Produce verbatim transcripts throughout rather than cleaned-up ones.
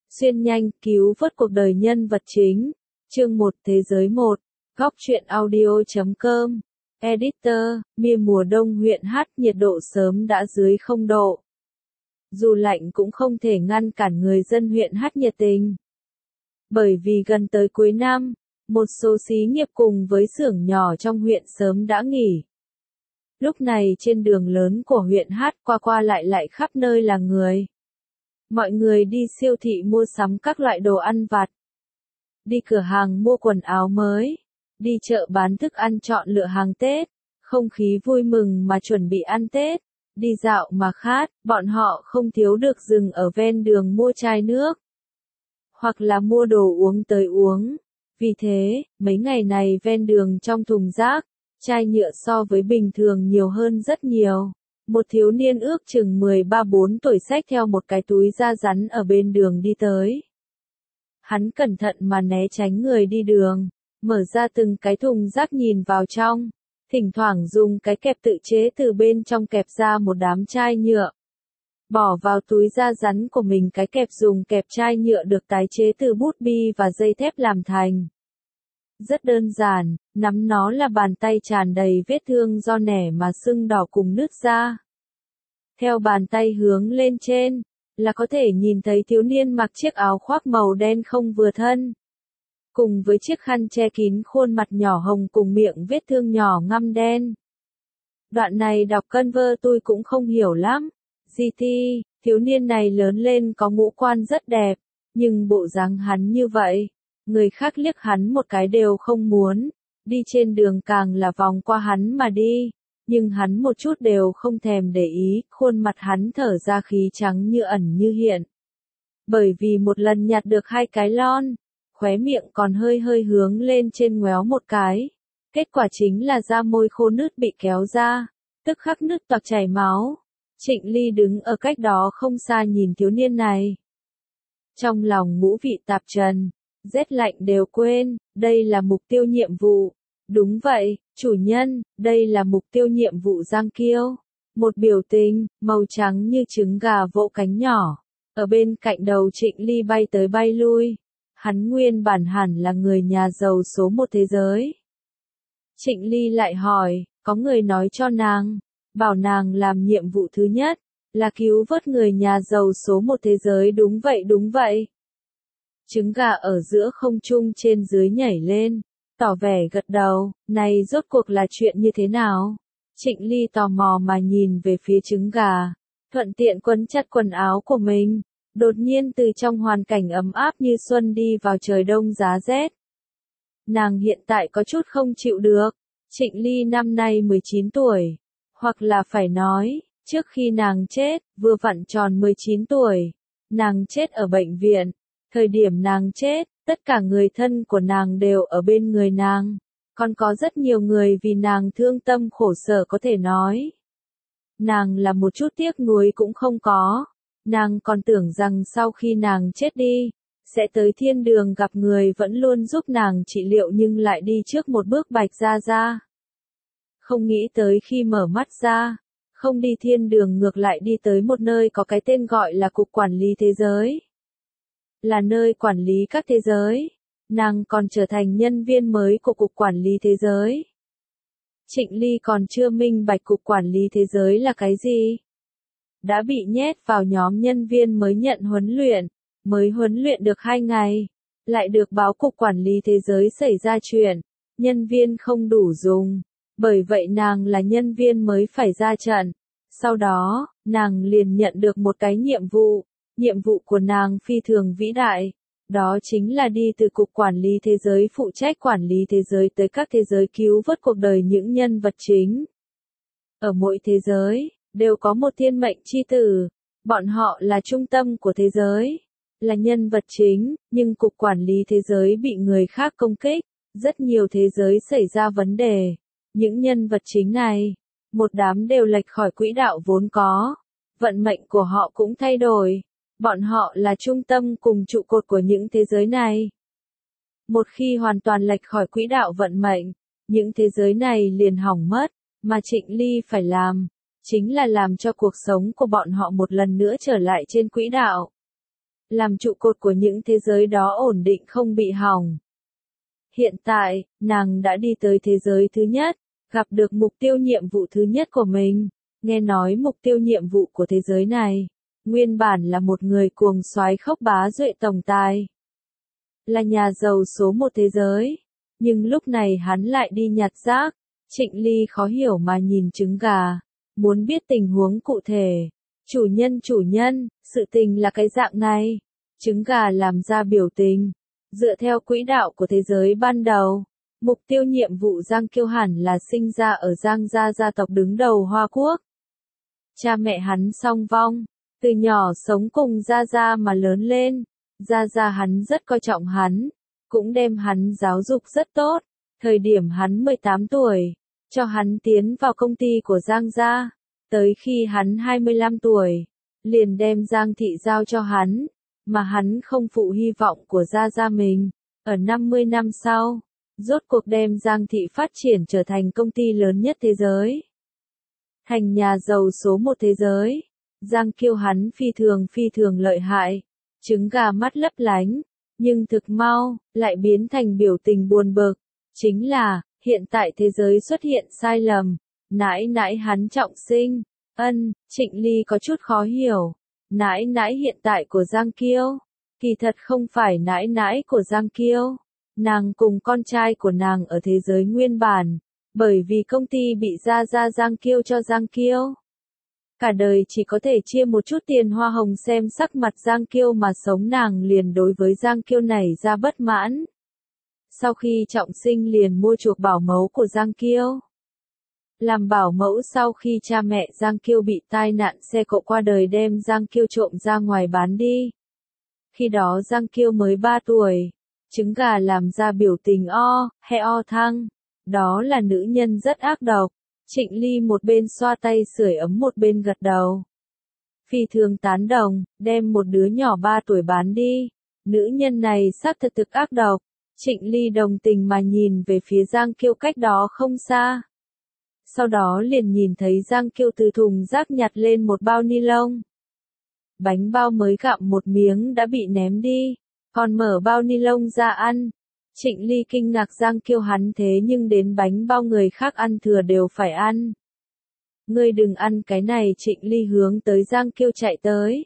Xuyên nhanh, cứu vớt cuộc đời nhân vật chính. Chương một Thế giới một. Góc truyện audio chấm com. Editor, Mia mùa đông huyện Hát nhiệt độ sớm đã dưới không độ. Dù lạnh cũng không thể ngăn cản người dân huyện Hát nhiệt tình. Bởi vì gần tới cuối năm, một số xí nghiệp cùng với xưởng nhỏ trong huyện sớm đã nghỉ. Lúc này trên đường lớn của huyện Hát qua qua lại lại khắp nơi là người. Mọi người đi siêu thị mua sắm các loại đồ ăn vặt. Đi cửa hàng mua quần áo mới. Đi chợ bán thức ăn chọn lựa hàng Tết. Không khí vui mừng mà chuẩn bị ăn Tết. Đi dạo mà khát, bọn họ không thiếu được dừng ở ven đường mua chai nước. Hoặc là mua đồ uống tới uống. Vì thế, mấy ngày này ven đường trong thùng rác, chai nhựa so với bình thường nhiều hơn rất nhiều. Một thiếu niên ước chừng mười ba bốn tuổi xách theo một cái túi da rắn ở bên đường đi tới. Hắn cẩn thận mà né tránh người đi đường, mở ra từng cái thùng rác nhìn vào trong, thỉnh thoảng dùng cái kẹp tự chế từ bên trong kẹp ra một đám chai nhựa. Bỏ vào túi da rắn của mình cái kẹp dùng kẹp chai nhựa được tái chế từ bút bi và dây thép làm thành. Rất đơn giản, nắm nó là bàn tay tràn đầy vết thương do nẻ mà sưng đỏ cùng nứt ra. Theo bàn tay hướng lên trên, là có thể nhìn thấy thiếu niên mặc chiếc áo khoác màu đen không vừa thân. Cùng với chiếc khăn che kín khuôn mặt nhỏ hồng cùng miệng vết thương nhỏ ngăm đen. Đoạn này đọc cân vơ tôi cũng không hiểu lắm. giê tê, thiếu niên này lớn lên có ngũ quan rất đẹp, nhưng bộ dáng hắn như vậy. Người khác liếc hắn một cái đều không muốn, đi trên đường càng là vòng qua hắn mà đi, nhưng hắn một chút đều không thèm để ý, khuôn mặt hắn thở ra khí trắng như ẩn như hiện. Bởi vì một lần nhặt được hai cái lon, khóe miệng còn hơi hơi hướng lên trên ngoéo một cái, kết quả chính là da môi khô nứt bị kéo ra, tức khắc nứt toạc chảy máu. Trịnh Ly đứng ở cách đó không xa nhìn thiếu niên này. Trong lòng ngũ vị tạp trần. Rét lạnh đều quên, đây là mục tiêu nhiệm vụ. Đúng vậy, chủ nhân, đây là mục tiêu nhiệm vụ Giang Kiêu. Một biểu tình, màu trắng như trứng gà vỗ cánh nhỏ. Ở bên cạnh đầu Trịnh Ly bay tới bay lui. Hắn nguyên bản hẳn là người nhà giàu số một thế giới. Trịnh Ly lại hỏi, có người nói cho nàng, bảo nàng làm nhiệm vụ thứ nhất, là cứu vớt người nhà giàu số một thế giới đúng vậy đúng vậy. Trứng gà ở giữa không trung trên dưới nhảy lên, tỏ vẻ gật đầu, này rốt cuộc là chuyện như thế nào? Trịnh Ly tò mò mà nhìn về phía trứng gà, thuận tiện quấn chặt quần áo của mình, đột nhiên từ trong hoàn cảnh ấm áp như xuân đi vào trời đông giá rét. Nàng hiện tại có chút không chịu được, Trịnh Ly năm nay mười chín tuổi, hoặc là phải nói, trước khi nàng chết, vừa vặn tròn mười chín tuổi, nàng chết ở bệnh viện. Thời điểm nàng chết, tất cả người thân của nàng đều ở bên người nàng, còn có rất nhiều người vì nàng thương tâm khổ sở có thể nói. Nàng là một chút tiếc nuối cũng không có, nàng còn tưởng rằng sau khi nàng chết đi, sẽ tới thiên đường gặp người vẫn luôn giúp nàng trị liệu nhưng lại đi trước một bước Bạch Gia Gia. Không nghĩ tới khi mở mắt ra, không đi thiên đường ngược lại đi tới một nơi có cái tên gọi là Cục Quản lý Thế giới. Là nơi quản lý các thế giới, nàng còn trở thành nhân viên mới của Cục Quản lý Thế giới. Trịnh Ly còn chưa minh bạch Cục Quản lý Thế giới là cái gì. Đã bị nhét vào nhóm nhân viên mới nhận huấn luyện, mới huấn luyện được hai ngày, lại được báo Cục Quản lý Thế giới xảy ra chuyện, nhân viên không đủ dùng, bởi vậy nàng là nhân viên mới phải ra trận. Sau đó, nàng liền nhận được một cái nhiệm vụ. Nhiệm vụ của nàng phi thường vĩ đại, đó chính là đi từ Cục Quản lý Thế giới phụ trách quản lý thế giới tới các thế giới cứu vớt cuộc đời những nhân vật chính. Ở mỗi thế giới, đều có một thiên mệnh chi tử, bọn họ là trung tâm của thế giới, là nhân vật chính, nhưng Cục Quản lý Thế giới bị người khác công kích, rất nhiều thế giới xảy ra vấn đề. Những nhân vật chính này, một đám đều lệch khỏi quỹ đạo vốn có, vận mệnh của họ cũng thay đổi. Bọn họ là trung tâm cùng trụ cột của những thế giới này. Một khi hoàn toàn lệch khỏi quỹ đạo vận mệnh, những thế giới này liền hỏng mất, mà Trịnh Ly phải làm, chính là làm cho cuộc sống của bọn họ một lần nữa trở lại trên quỹ đạo. làm trụ cột của những thế giới đó ổn định không bị hỏng. Hiện tại, nàng đã đi tới thế giới thứ nhất, gặp được mục tiêu nhiệm vụ thứ nhất của mình. Nghe nói mục tiêu nhiệm vụ của thế giới này, nguyên bản là một người cuồng soái khốc bá duệ tổng tài. Là nhà giàu số một thế giới. Nhưng lúc này hắn lại đi nhặt rác. Trịnh Ly khó hiểu mà nhìn trứng gà. Muốn biết tình huống cụ thể. Chủ nhân chủ nhân, sự tình là cái dạng này. Trứng gà làm ra biểu tình. Dựa theo quỹ đạo của thế giới ban đầu, mục tiêu nhiệm vụ Giang Kiêu hẳn là sinh ra ở Giang gia gia tộc đứng đầu Hoa Quốc. Cha mẹ hắn song vong, từ nhỏ sống cùng Gia Gia mà lớn lên. Gia Gia hắn rất coi trọng hắn, cũng đem hắn giáo dục rất tốt. Thời điểm hắn mười tám tuổi, cho hắn tiến vào công ty của Giang gia. Tới khi hắn hai mươi lăm tuổi, liền đem Giang thị giao cho hắn, mà hắn không phụ hy vọng của Gia Gia mình. Ở năm mươi năm sau, rốt cuộc đem Giang thị phát triển trở thành công ty lớn nhất thế giới. Thành nhà giàu số một thế giới. Giang Kiêu hắn phi thường phi thường lợi hại. Trứng gà mắt lấp lánh, nhưng thực mau, lại biến thành biểu tình buồn bực. Chính là, hiện tại thế giới xuất hiện sai lầm. Nãi nãi hắn trọng sinh. Ân, Trịnh Ly có chút khó hiểu. Nãi nãi hiện tại của Giang Kiêu. Kỳ thật không phải nãi nãi của Giang Kiêu. Nàng cùng con trai của nàng ở thế giới nguyên bản. Bởi vì công ty bị Gia Gia Giang Kiêu cho Giang Kiêu. Cả đời chỉ có thể chia một chút tiền hoa hồng xem sắc mặt Giang Kiêu mà sống, nàng liền đối với Giang Kiêu này ra bất mãn. Sau khi trọng sinh liền mua chuộc bảo mẫu của Giang Kiêu. Làm bảo mẫu sau khi cha mẹ Giang Kiêu bị tai nạn xe cộ qua đời đem Giang Kiêu trộm ra ngoài bán đi. Khi đó Giang Kiêu mới ba tuổi. Trứng gà làm ra biểu tình o, he o thăng. Đó là nữ nhân rất ác độc. Trịnh Ly một bên xoa tay sưởi ấm một bên gật đầu. Phi thường tán đồng, đem một đứa nhỏ ba tuổi bán đi. Nữ nhân này xác thật thực ác độc. Trịnh Ly đồng tình mà nhìn về phía Giang Kiêu cách đó không xa. Sau đó liền nhìn thấy Giang Kiêu từ thùng rác nhặt lên một bao ni lông. Bánh bao mới gặm một miếng đã bị ném đi, còn mở bao ni lông ra ăn. Trịnh Ly kinh ngạc Giang Kiêu hắn thế nhưng đến bánh bao người khác ăn thừa đều phải ăn. Ngươi đừng ăn cái này, Trịnh Ly hướng tới Giang Kiêu chạy tới.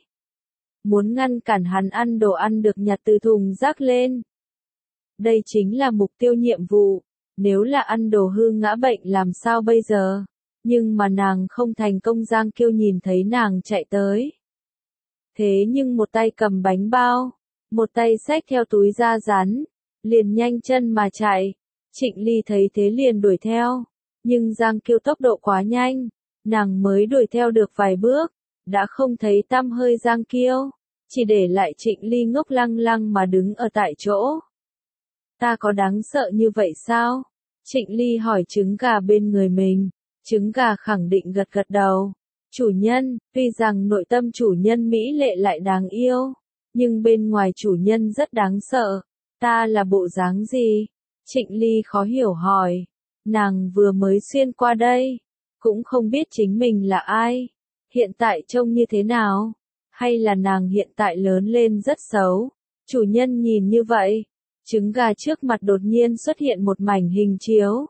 Muốn ngăn cản hắn ăn đồ ăn được nhặt từ thùng rác lên. Đây chính là mục tiêu nhiệm vụ, nếu là ăn đồ hư ngã bệnh làm sao bây giờ? Nhưng mà nàng không thành công. Giang Kiêu nhìn thấy nàng chạy tới. Thế nhưng một tay cầm bánh bao, một tay xách theo túi da rắn. Liền nhanh chân mà chạy. Trịnh Ly thấy thế liền đuổi theo. Nhưng Giang Kiêu tốc độ quá nhanh. Nàng mới đuổi theo được vài bước. Đã không thấy tăm hơi Giang Kiêu. Chỉ để lại Trịnh Ly ngốc lăng lăng mà đứng ở tại chỗ. Ta có đáng sợ như vậy sao? Trịnh Ly hỏi trứng gà bên người mình. Trứng gà khẳng định gật gật đầu. Chủ nhân, tuy rằng nội tâm chủ nhân mỹ lệ lại đáng yêu. Nhưng bên ngoài chủ nhân rất đáng sợ. Ta là bộ dáng gì? Trịnh Ly khó hiểu hỏi. Nàng vừa mới xuyên qua đây. Cũng không biết chính mình là ai. Hiện tại trông như thế nào? Hay là nàng hiện tại lớn lên rất xấu? Chủ nhân nhìn như vậy. Trứng gà trước mặt đột nhiên xuất hiện một mảnh hình chiếu.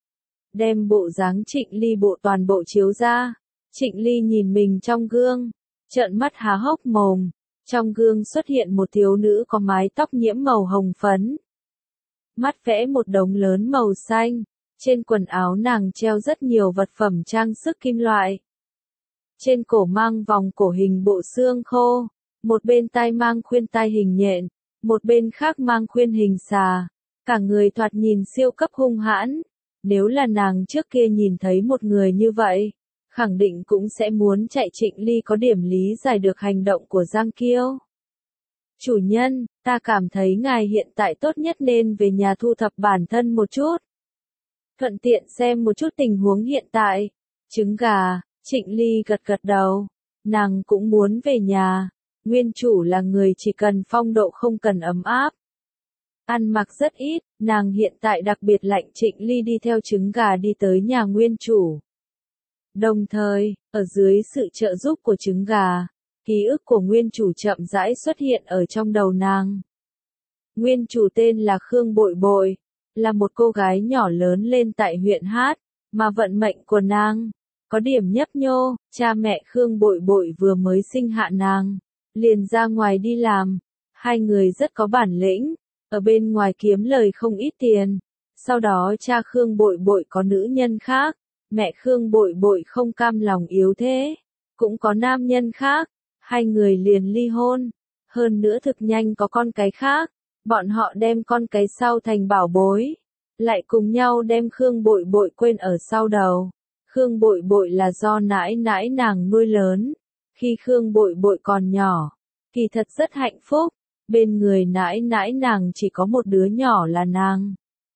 Đem bộ dáng Trịnh Ly bộ toàn bộ chiếu ra. Trịnh Ly nhìn mình trong gương. Trợn mắt há hốc mồm. Trong gương xuất hiện một thiếu nữ có mái tóc nhiễm màu hồng phấn. Mắt vẽ một đống lớn màu xanh. Trên quần áo nàng treo rất nhiều vật phẩm trang sức kim loại. Trên cổ mang vòng cổ hình bộ xương khô. Một bên tai mang khuyên tai hình nhện. Một bên khác mang khuyên hình xà. Cả người thoạt nhìn siêu cấp hung hãn. Nếu là nàng trước kia nhìn thấy một người như vậy, khẳng định cũng sẽ muốn chạy. Trịnh Ly có điểm lý giải được hành động của Giang Kiêu. Chủ nhân, ta cảm thấy ngài hiện tại tốt nhất nên về nhà thu thập bản thân một chút. Thuận tiện xem một chút tình huống hiện tại. Trứng gà, Trịnh Ly gật gật đầu. Nàng cũng muốn về nhà. Nguyên chủ là người chỉ cần phong độ không cần ấm áp. Ăn mặc rất ít, nàng hiện tại đặc biệt lạnh. Trịnh Ly đi theo trứng gà đi tới nhà nguyên chủ. Đồng thời, ở dưới sự trợ giúp của trứng gà, ký ức của nguyên chủ chậm rãi xuất hiện ở trong đầu nàng. Nguyên chủ tên là Khương Bội Bội, là một cô gái nhỏ lớn lên tại huyện Hát, mà vận mệnh của nàng có điểm nhấp nhô, cha mẹ Khương Bội Bội vừa mới sinh hạ nàng, liền ra ngoài đi làm, hai người rất có bản lĩnh, ở bên ngoài kiếm lời không ít tiền. Sau đó cha Khương Bội Bội có nữ nhân khác, mẹ Khương Bội Bội không cam lòng yếu thế, cũng có nam nhân khác, hai người liền ly hôn, hơn nữa thực nhanh có con cái khác, bọn họ đem con cái sau thành bảo bối, lại cùng nhau đem Khương Bội Bội quên ở sau đầu. Khương Bội Bội là do nãi nãi nàng nuôi lớn, khi Khương Bội Bội còn nhỏ, kỳ thật rất hạnh phúc, bên người nãi nãi nàng chỉ có một đứa nhỏ là nàng.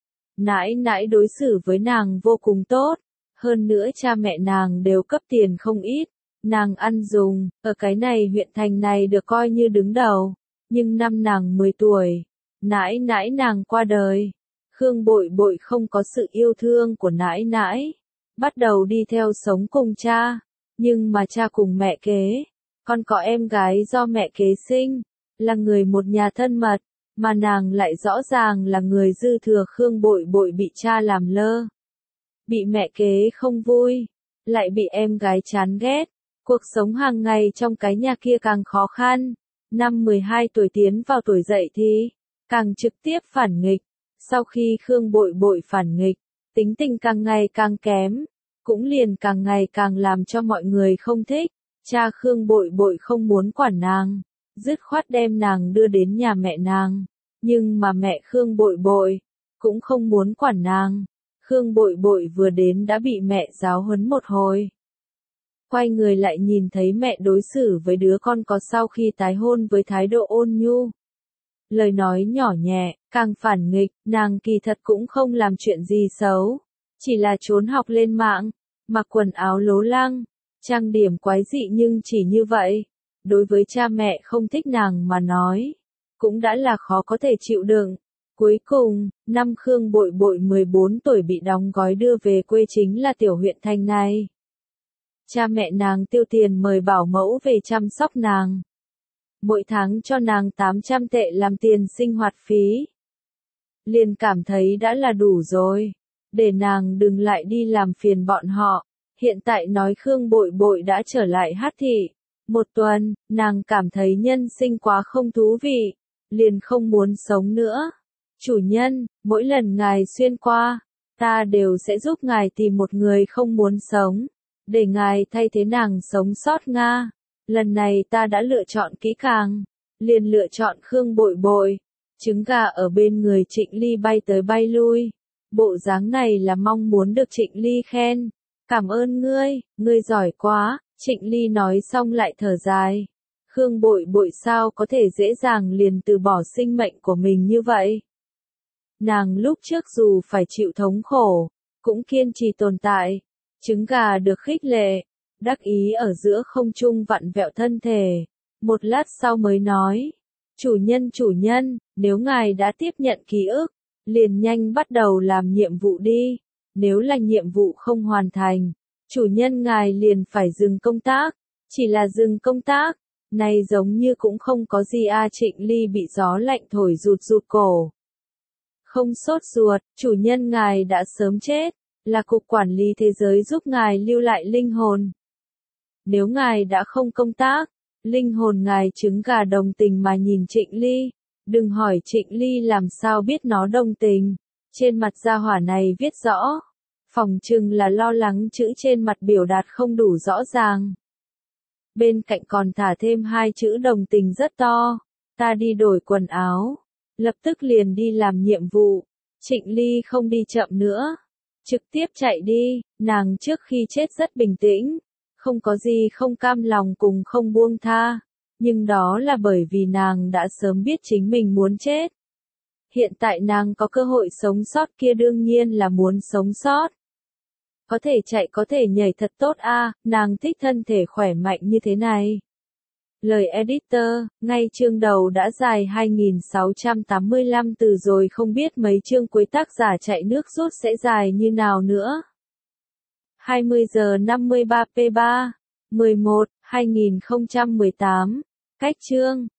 Nãi nãi đối xử với nàng vô cùng tốt, hơn nữa cha mẹ nàng đều cấp tiền không ít, nàng ăn dùng, ở cái này huyện thành này được coi như đứng đầu, nhưng năm nàng mười tuổi, nãi nãi nàng qua đời. Khương Bội Bội không có sự yêu thương của nãi nãi, bắt đầu đi theo sống cùng cha, nhưng mà cha cùng mẹ kế, còn có em gái do mẹ kế sinh, là người một nhà thân mật, mà nàng lại rõ ràng là người dư thừa. Khương Bội Bội bị cha làm lơ, bị mẹ kế không vui, lại bị em gái chán ghét, cuộc sống hàng ngày trong cái nhà kia càng khó khăn. Năm mười hai tuổi tiến vào tuổi dậy thì, càng trực tiếp phản nghịch. Sau khi Khương Bội Bội phản nghịch, tính tình càng ngày càng kém, cũng liền càng ngày càng làm cho mọi người không thích. Cha Khương Bội Bội không muốn quản nàng, dứt khoát đem nàng đưa đến nhà mẹ nàng, nhưng mà mẹ Khương Bội Bội cũng không muốn quản nàng. Khương Bội Bội vừa đến đã bị mẹ giáo huấn một hồi. Quay người lại nhìn thấy mẹ đối xử với đứa con có sau khi tái hôn với thái độ ôn nhu, lời nói nhỏ nhẹ, càng phản nghịch. Nàng kỳ thật cũng không làm chuyện gì xấu, chỉ là trốn học lên mạng, mặc quần áo lố lăng, trang điểm quái dị, nhưng chỉ như vậy, đối với cha mẹ không thích nàng mà nói, cũng đã là khó có thể chịu đựng. Cuối cùng, năm Khương Bội Bội mười bốn tuổi bị đóng gói đưa về quê chính là tiểu huyện thành này. Cha mẹ nàng tiêu tiền mời bảo mẫu về chăm sóc nàng, mỗi tháng cho nàng tám trăm tệ làm tiền sinh hoạt phí. Liền cảm thấy đã là đủ rồi, để nàng đừng lại đi làm phiền bọn họ. Hiện tại nói Khương Bội Bội đã trở lại Hát thị, một tuần, nàng cảm thấy nhân sinh quá không thú vị, liền không muốn sống nữa. Chủ nhân, mỗi lần ngài xuyên qua, ta đều sẽ giúp ngài tìm một người không muốn sống, để ngài thay thế nàng sống sót nga. Lần này ta đã lựa chọn kỹ càng, liền lựa chọn Khương Bội Bội. Trứng gà ở bên người Trịnh Ly bay tới bay lui, bộ dáng này là mong muốn được Trịnh Ly khen. Cảm ơn ngươi, ngươi giỏi quá. Trịnh Ly nói xong lại thở dài. Khương Bội Bội sao có thể dễ dàng liền từ bỏ sinh mệnh của mình như vậy? Nàng lúc trước dù phải chịu thống khổ, cũng kiên trì tồn tại. Trứng gà được khích lệ, đắc ý ở giữa không trung vặn vẹo thân thể. Một lát sau mới nói, chủ nhân chủ nhân, nếu ngài đã tiếp nhận ký ức, liền nhanh bắt đầu làm nhiệm vụ đi. Nếu là nhiệm vụ không hoàn thành, chủ nhân ngài liền phải dừng công tác. Chỉ là dừng công tác, này giống như cũng không có gì a. Trịnh Ly bị gió lạnh thổi rụt rụt cổ. Không sốt ruột, chủ nhân ngài đã sớm chết, là cục quản lý thế giới giúp ngài lưu lại linh hồn. Nếu ngài đã không công tác, linh hồn ngài. Trứng gà đồng tình mà nhìn Trịnh Ly, đừng hỏi Trịnh Ly làm sao biết nó đồng tình, trên mặt gia hỏa này viết rõ, phỏng chừng là lo lắng chữ trên mặt biểu đạt không đủ rõ ràng. Bên cạnh còn thả thêm hai chữ đồng tình rất to, ta đi đổi quần áo, lập tức liền đi làm nhiệm vụ. Trịnh Ly không đi chậm nữa, trực tiếp chạy đi. Nàng trước khi chết rất bình tĩnh, không có gì không cam lòng cùng không buông tha, nhưng đó là bởi vì nàng đã sớm biết chính mình muốn chết. Hiện tại nàng có cơ hội sống sót kia đương nhiên là muốn sống sót. Có thể chạy có thể nhảy thật tốt a, nàng thích thân thể khỏe mạnh như thế này. Lời editor, ngay chương đầu đã dài hai nghìn sáu trăm tám mươi lăm từ rồi, không biết mấy chương cuối tác giả chạy nước rút sẽ dài như nào nữa. hai mươi giờ năm mươi ba p ba, mười một, hai nghìn không trăm mười tám. Cách chương